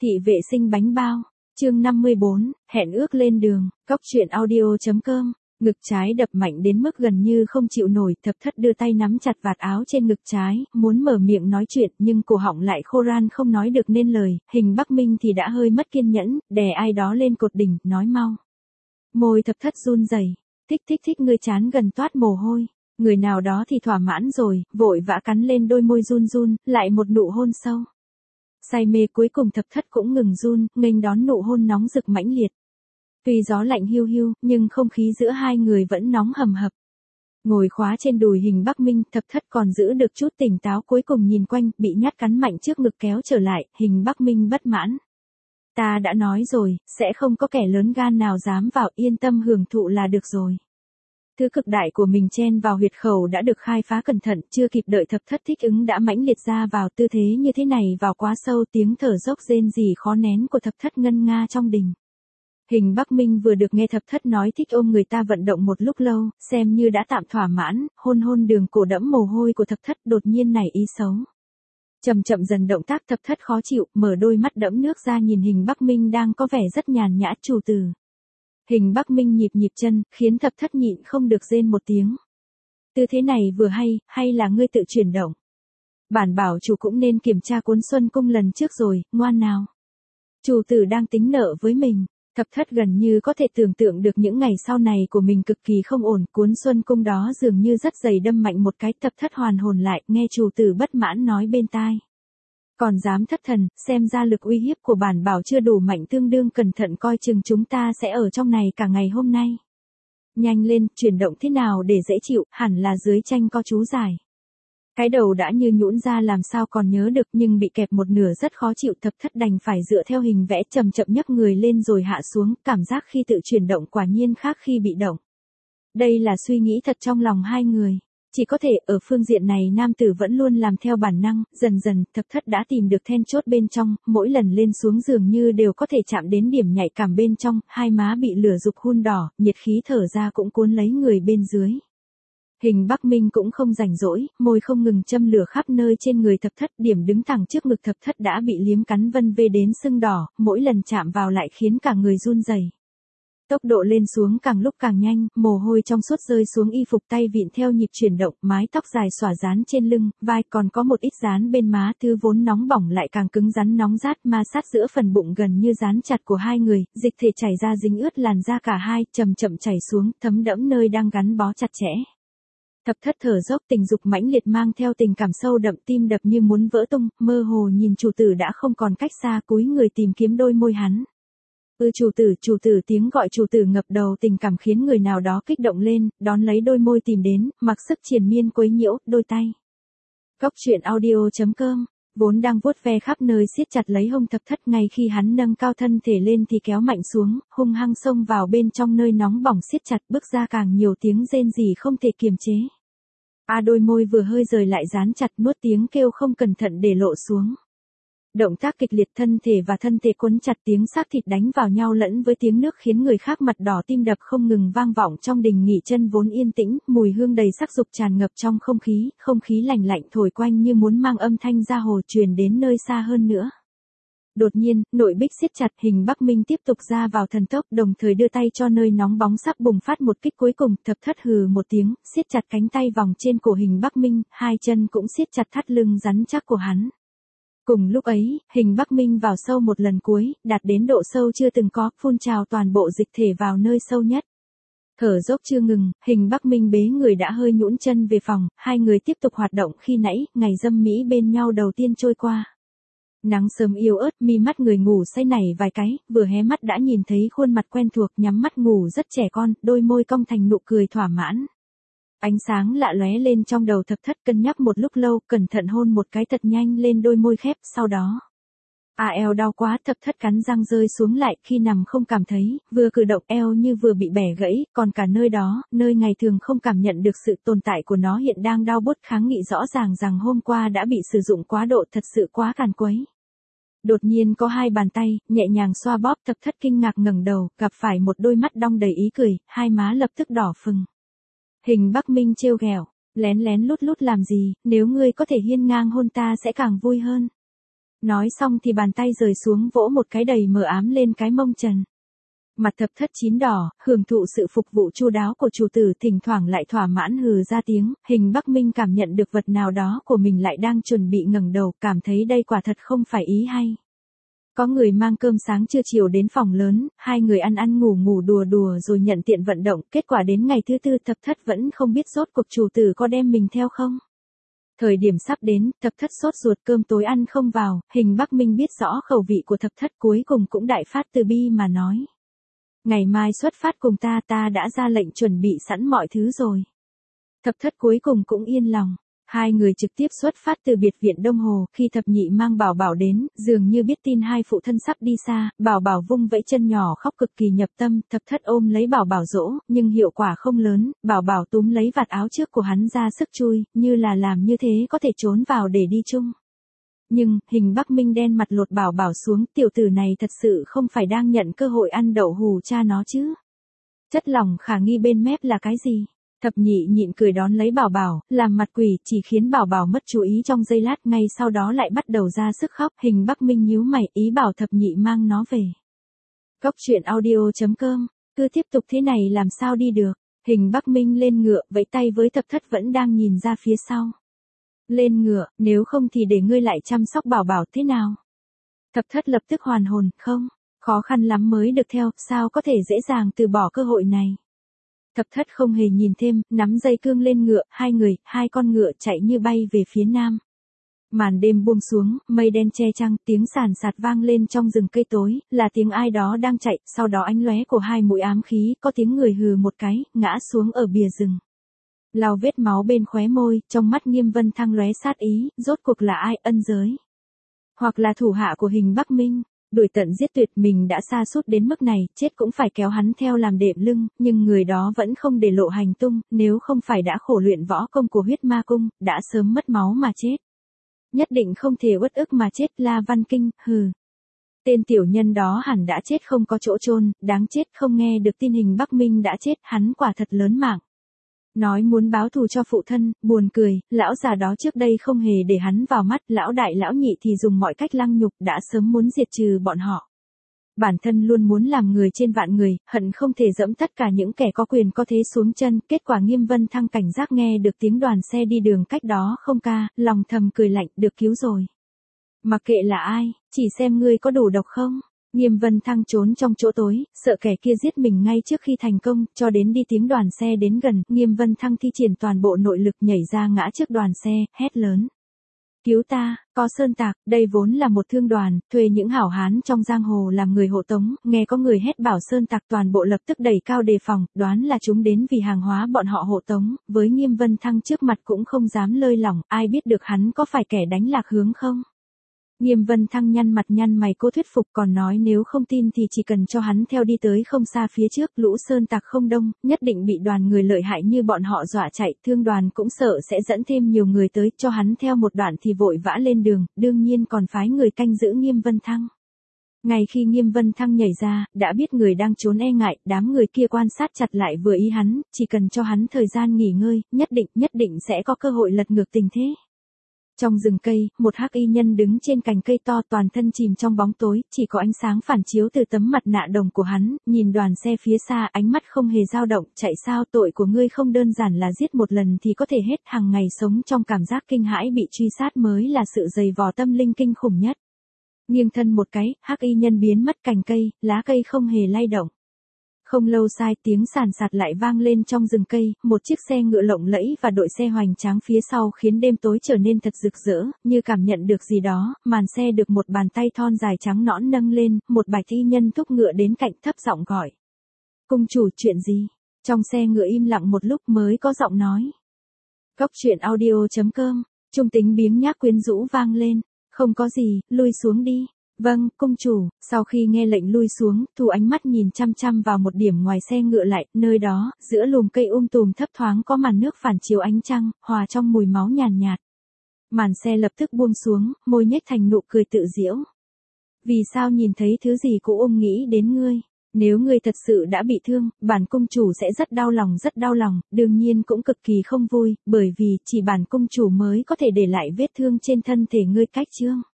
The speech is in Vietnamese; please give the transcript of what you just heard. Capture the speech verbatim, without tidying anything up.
Thị vệ sinh bánh bao, chương năm mươi bốn, hẹn ước lên đường, cóc truyện audio chấm com. Ngực trái đập mạnh đến mức gần như không chịu nổi, Thập Thất đưa tay nắm chặt vạt áo trên ngực trái, muốn mở miệng nói chuyện nhưng cổ họng lại khô ran không nói được nên lời. Hình Bắc Minh thì đã hơi mất kiên nhẫn, đè ai đó lên cột đỉnh, nói mau. Môi Thập Thất run rẩy, thích thích thích, ngươi chán gần toát mồ hôi. Người nào đó thì thỏa mãn rồi, vội vã cắn lên đôi môi run run, lại một nụ hôn sâu. Say mê cuối cùng Thập Thất cũng ngừng run, nghênh đón nụ hôn nóng rực mãnh liệt. Tuy gió lạnh hiu hiu, nhưng không khí giữa hai người vẫn nóng hầm hập. Ngồi khóa trên đùi Hình Bắc Minh, Thập Thất còn giữ được chút tỉnh táo, cuối cùng nhìn quanh, bị nhát cắn mạnh trước ngực kéo trở lại, Hình Bắc Minh bất mãn. Ta đã nói rồi, sẽ không có kẻ lớn gan nào dám vào, yên tâm hưởng thụ là được rồi. Thứ cực đại của mình chen vào huyệt khẩu đã được khai phá cẩn thận, chưa kịp đợi Thập Thất thích ứng đã mãnh liệt ra vào, tư thế như thế này vào quá sâu, tiếng thở dốc rên rỉ khó nén của Thập Thất ngân nga trong đình. Hình Bắc Minh vừa được nghe Thập Thất nói thích ôm người ta vận động một lúc lâu, xem như đã tạm thỏa mãn, hôn hôn đường cổ đẫm mồ hôi của Thập Thất, đột nhiên nảy ý xấu. Chậm chậm dần động tác Thập Thất khó chịu, mở đôi mắt đẫm nước ra nhìn Hình Bắc Minh đang có vẻ rất nhàn nhã trù từ. Hình Bắc Minh nhịp nhịp chân, khiến Thập Thất nhịn không được rên một tiếng. Tư thế này vừa hay, hay là ngươi tự chuyển động? Bản bảo chủ cũng nên kiểm tra cuốn Xuân Cung lần trước rồi, ngoan nào. Chủ tử đang tính nợ với mình. Thập Thất gần như có thể tưởng tượng được những ngày sau này của mình cực kỳ không ổn, cuốn Xuân Cung đó dường như rất dày đâm mạnh một cái. Thập Thất hoàn hồn lại, nghe chủ tử bất mãn nói bên tai. Còn dám thất thần, xem ra lực uy hiếp của bản bảo chưa đủ mạnh, tương đương cẩn thận coi chừng chúng ta sẽ ở trong này cả ngày hôm nay. Nhanh lên, chuyển động thế nào để dễ chịu, hẳn là dưới tranh có chú giải. Cái đầu đã như nhũn ra làm sao còn nhớ được, nhưng bị kẹp một nửa rất khó chịu. Thập Thất đành phải dựa theo hình vẽ chậm chậm nhấc người lên rồi hạ xuống, cảm giác khi tự chuyển động quả nhiên khác khi bị động. Đây là suy nghĩ thật trong lòng hai người. Chỉ có thể ở phương diện này nam tử vẫn luôn làm theo bản năng, dần dần Thập Thất đã tìm được then chốt bên trong, mỗi lần lên xuống dường như đều có thể chạm đến điểm nhạy cảm bên trong, hai má bị lửa dục hun đỏ, nhiệt khí thở ra cũng cuốn lấy người bên dưới. Hình Bắc Minh cũng không rảnh rỗi, môi không ngừng châm lửa khắp nơi trên người Thập Thất, điểm đứng thẳng trước ngực Thập Thất đã bị liếm cắn vân vê đến sưng đỏ, mỗi lần chạm vào lại khiến cả người run rẩy. Tốc độ lên xuống càng lúc càng nhanh, mồ hôi trong suốt rơi xuống y phục, tay vịn theo nhịp chuyển động, mái tóc dài xõa dán trên lưng, vai, còn có một ít dán bên má, thứ vốn nóng bỏng lại càng cứng rắn nóng rát, ma sát giữa phần bụng gần như dán chặt của hai người, dịch thể chảy ra dính ướt làn da cả hai, chậm chậm chảy xuống, thấm đẫm nơi đang gắn bó chặt chẽ. Thập Thất thở dốc, tình dục mãnh liệt mang theo tình cảm sâu đậm, tim đập như muốn vỡ tung, mơ hồ nhìn chủ tử đã không còn cách xa, cúi người tìm kiếm đôi môi hắn. Ừ chủ tử, chủ tử, tiếng gọi chủ tử ngập đầu, tình cảm khiến người nào đó kích động lên, đón lấy đôi môi tìm đến, mặc sức triền miên quấy nhiễu, đôi tay. Cóc truyện audio chấm com, vốn đang vuốt ve khắp nơi siết chặt lấy hông Thập Thất, ngay khi hắn nâng cao thân thể lên thì kéo mạnh xuống, hung hăng xông vào bên trong nơi nóng bỏng siết chặt, bước ra càng nhiều tiếng rên rỉ không thể kiềm chế. A à, đôi môi vừa hơi rời lại dán chặt, nuốt tiếng kêu không cẩn thận để lộ xuống. Động tác kịch liệt, thân thể và thân thể quấn chặt, tiếng xác thịt đánh vào nhau lẫn với tiếng nước khiến người khác mặt đỏ tim đập không ngừng vang vọng trong đình nghỉ chân vốn yên tĩnh, mùi hương đầy sắc dục tràn ngập trong không khí, không khí lạnh lạnh thổi quanh như muốn mang âm thanh ra hồ truyền đến nơi xa hơn nữa. Đột nhiên, nội bích siết chặt, Hình Bắc Minh tiếp tục ra vào thần tốc, đồng thời đưa tay cho nơi nóng bóng sắp bùng phát một kích cuối cùng. Thập Thất hừ một tiếng, siết chặt cánh tay vòng trên cổ Hình Bắc Minh, hai chân cũng siết chặt thắt lưng rắn chắc của hắn. Cùng lúc ấy, Hình Bắc Minh vào sâu một lần cuối, đạt đến độ sâu chưa từng có, phun trào toàn bộ dịch thể vào nơi sâu nhất. Thở dốc chưa ngừng, Hình Bắc Minh bế người đã hơi nhũn chân về phòng, hai người tiếp tục hoạt động. Khi nãy, ngày dâm mỹ bên nhau đầu tiên trôi qua. Nắng sớm yếu ớt, mi mắt người ngủ say nảy vài cái, vừa hé mắt đã nhìn thấy khuôn mặt quen thuộc, nhắm mắt ngủ rất trẻ con, đôi môi cong thành nụ cười thỏa mãn. Ánh sáng lạ lóe lên trong đầu Thập Thất, cân nhắc một lúc lâu, cẩn thận hôn một cái thật nhanh lên đôi môi khép, sau đó. À eo đau quá, Thập Thất cắn răng rơi xuống lại, khi nằm không cảm thấy, vừa cử động eo như vừa bị bẻ gãy, còn cả nơi đó, nơi ngày thường không cảm nhận được sự tồn tại của nó hiện đang đau buốt, kháng nghị rõ ràng rằng hôm qua đã bị sử dụng quá độ, thật sự quá càn quấy. Đột nhiên có hai bàn tay, nhẹ nhàng xoa bóp, Thập Thất kinh ngạc ngẩng đầu, gặp phải một đôi mắt đong đầy ý cười, hai má lập tức đỏ phừng. Hình Bắc Minh trêu ghẹo, lén lén lút lút làm gì, nếu ngươi có thể hiên ngang hôn ta sẽ càng vui hơn. Nói xong thì bàn tay rời xuống vỗ một cái đầy mờ ám lên cái mông Trần. Mặt thập thất chín đỏ, hưởng thụ sự phục vụ chu đáo của chủ tử, thỉnh thoảng lại thỏa mãn hừ ra tiếng. Hình Bắc Minh cảm nhận được vật nào đó của mình lại đang chuẩn bị ngẩng đầu, cảm thấy đây quả thật không phải ý hay. Có người mang cơm sáng trưa chiều đến phòng lớn, hai người ăn ăn ngủ ngủ đùa đùa rồi nhận tiện vận động, kết quả đến ngày thứ tư thập thất vẫn không biết rốt cuộc chủ tử có đem mình theo không. Thời điểm sắp đến, thập thất sốt ruột, cơm tối ăn không vào. Hình Bắc Minh biết rõ khẩu vị của thập thất, cuối cùng cũng đại phát từ bi mà nói. Ngày mai xuất phát cùng ta, ta đã ra lệnh chuẩn bị sẵn mọi thứ rồi. Thập thất cuối cùng cũng yên lòng. Hai người trực tiếp xuất phát từ biệt viện Đông Hồ. Khi thập nhị mang Bảo Bảo đến, dường như biết tin hai phụ thân sắp đi xa, Bảo Bảo vung vẫy chân nhỏ khóc cực kỳ nhập tâm. Thập thất ôm lấy Bảo Bảo dỗ, nhưng hiệu quả không lớn. Bảo Bảo túm lấy vạt áo trước của hắn ra sức chui, như là làm như thế có thể trốn vào để đi chung. Nhưng, Hình Bắc Minh đen mặt lột Bảo Bảo xuống, tiểu tử này thật sự không phải đang nhận cơ hội ăn đậu hù cha nó chứ. Chất lỏng khả nghi bên mép là cái gì? Thập nhị nhịn cười đón lấy Bảo Bảo, làm mặt quỷ, chỉ khiến Bảo Bảo mất chú ý trong giây lát, ngay sau đó lại bắt đầu ra sức khóc. Hình Bắc Minh nhíu mày, ý bảo thập nhị mang nó về. Cốc truyện audio chấm com, cứ tiếp tục thế này làm sao đi được. Hình Bắc Minh lên ngựa, vẫy tay với thập thất vẫn đang nhìn ra phía sau. Lên ngựa, nếu không thì để ngươi lại chăm sóc Bảo Bảo thế nào? Thập thất lập tức hoàn hồn, không, khó khăn lắm mới được theo, sao có thể dễ dàng từ bỏ cơ hội này. Thập thất không hề nhìn thêm, nắm dây cương lên ngựa, hai người, hai con ngựa chạy như bay về phía nam. Màn đêm buông xuống, mây đen che trăng, tiếng sàn sạt vang lên trong rừng cây tối, là tiếng ai đó đang chạy, sau đó ánh lóe của hai mũi ám khí, có tiếng người hừ một cái, ngã xuống ở bìa rừng. Lau vết máu bên khóe môi, trong mắt Nghiêm Vân Thăng lóe sát ý, rốt cuộc là ai, ân giới? Hoặc là thủ hạ của Hình Bắc Minh? Đuổi tận giết tuyệt, mình đã sa sút đến mức này, chết cũng phải kéo hắn theo làm đệm lưng, nhưng người đó vẫn không để lộ hành tung, nếu không phải đã khổ luyện võ công của huyết ma cung, đã sớm mất máu mà chết. Nhất định không thể uất ức mà chết, La Văn Kinh, hừ. Tên tiểu nhân đó hẳn đã chết không có chỗ chôn, đáng chết, không nghe được tin Hình Bắc Minh đã chết, hắn quả thật lớn mạng. Nói muốn báo thù cho phụ thân, buồn cười, lão già đó trước đây không hề để hắn vào mắt, lão đại lão nhị thì dùng mọi cách lăng nhục, đã sớm muốn diệt trừ bọn họ. Bản thân luôn muốn làm người trên vạn người, hận không thể dẫm tất cả những kẻ có quyền có thế xuống chân, kết quả Nghiêm Vân Thăng cảnh giác nghe được tiếng đoàn xe đi đường cách đó không ca, lòng thầm cười lạnh, được cứu rồi. Mặc kệ là ai, chỉ xem ngươi có đủ độc không. Nghiêm Vân Thăng trốn trong chỗ tối, sợ kẻ kia giết mình ngay trước khi thành công, cho đến đi tiếng đoàn xe đến gần, Nghiêm Vân Thăng thi triển toàn bộ nội lực nhảy ra ngã trước đoàn xe, hét lớn. Cứu ta, có sơn tạc, đây vốn là một thương đoàn, thuê những hảo hán trong giang hồ làm người hộ tống, nghe có người hét bảo sơn tạc toàn bộ lập tức đẩy cao đề phòng, đoán là chúng đến vì hàng hóa bọn họ hộ tống, với Nghiêm Vân Thăng trước mặt cũng không dám lơi lỏng, ai biết được hắn có phải kẻ đánh lạc hướng không? Nghiêm Vân Thăng nhăn mặt nhăn mày cố thuyết phục, còn nói nếu không tin thì chỉ cần cho hắn theo đi tới không xa phía trước, lũ sơn tạc không đông, nhất định bị đoàn người lợi hại như bọn họ dọa chạy, thương đoàn cũng sợ sẽ dẫn thêm nhiều người tới, cho hắn theo một đoạn thì vội vã lên đường, đương nhiên còn phái người canh giữ Nghiêm Vân Thăng. Ngay khi Nghiêm Vân Thăng nhảy ra, đã biết người đang trốn e ngại, đám người kia quan sát chặt lại vừa ý hắn, chỉ cần cho hắn thời gian nghỉ ngơi, nhất định, nhất định sẽ có cơ hội lật ngược tình thế. Trong rừng cây, một hắc y nhân đứng trên cành cây to, toàn thân chìm trong bóng tối, chỉ có ánh sáng phản chiếu từ tấm mặt nạ đồng của hắn, nhìn đoàn xe phía xa, ánh mắt không hề dao động, chạy sao, tội của ngươi không đơn giản là giết một lần thì có thể hết, hàng ngày sống trong cảm giác kinh hãi bị truy sát mới là sự dày vò tâm linh kinh khủng nhất. Nghiêng thân một cái, hắc y nhân biến mất cành cây, lá cây không hề lay động. Không lâu sai, tiếng sàn sạt lại vang lên trong rừng cây, một chiếc xe ngựa lộng lẫy và đội xe hoành tráng phía sau khiến đêm tối trở nên thật rực rỡ, như cảm nhận được gì đó, màn xe được một bàn tay thon dài trắng nõn nâng lên, một bạch y nhân thúc ngựa đến cạnh thấp giọng gọi. Cung chủ, chuyện gì? Trong xe ngựa im lặng một lúc mới có giọng nói. Cốc truyện audio chấm com, trung tính biếng nhác quyến rũ vang lên, không có gì, lui xuống đi. Vâng, cung chủ. Sau khi nghe lệnh lui xuống, Thu ánh mắt nhìn chăm chăm vào một điểm ngoài xe ngựa lại, nơi đó, giữa lùm cây um tùm thấp thoáng có màn nước phản chiếu ánh trăng, hòa trong mùi máu nhàn nhạt, nhạt. Màn xe lập tức buông xuống, môi nhếch thành nụ cười tự giễu. Vì sao nhìn thấy thứ gì cũng ôm nghĩ đến ngươi? Nếu ngươi thật sự đã bị thương, bản cung chủ sẽ rất đau lòng rất đau lòng, đương nhiên cũng cực kỳ không vui, bởi vì chỉ bản cung chủ mới có thể để lại vết thương trên thân thể ngươi cách chương.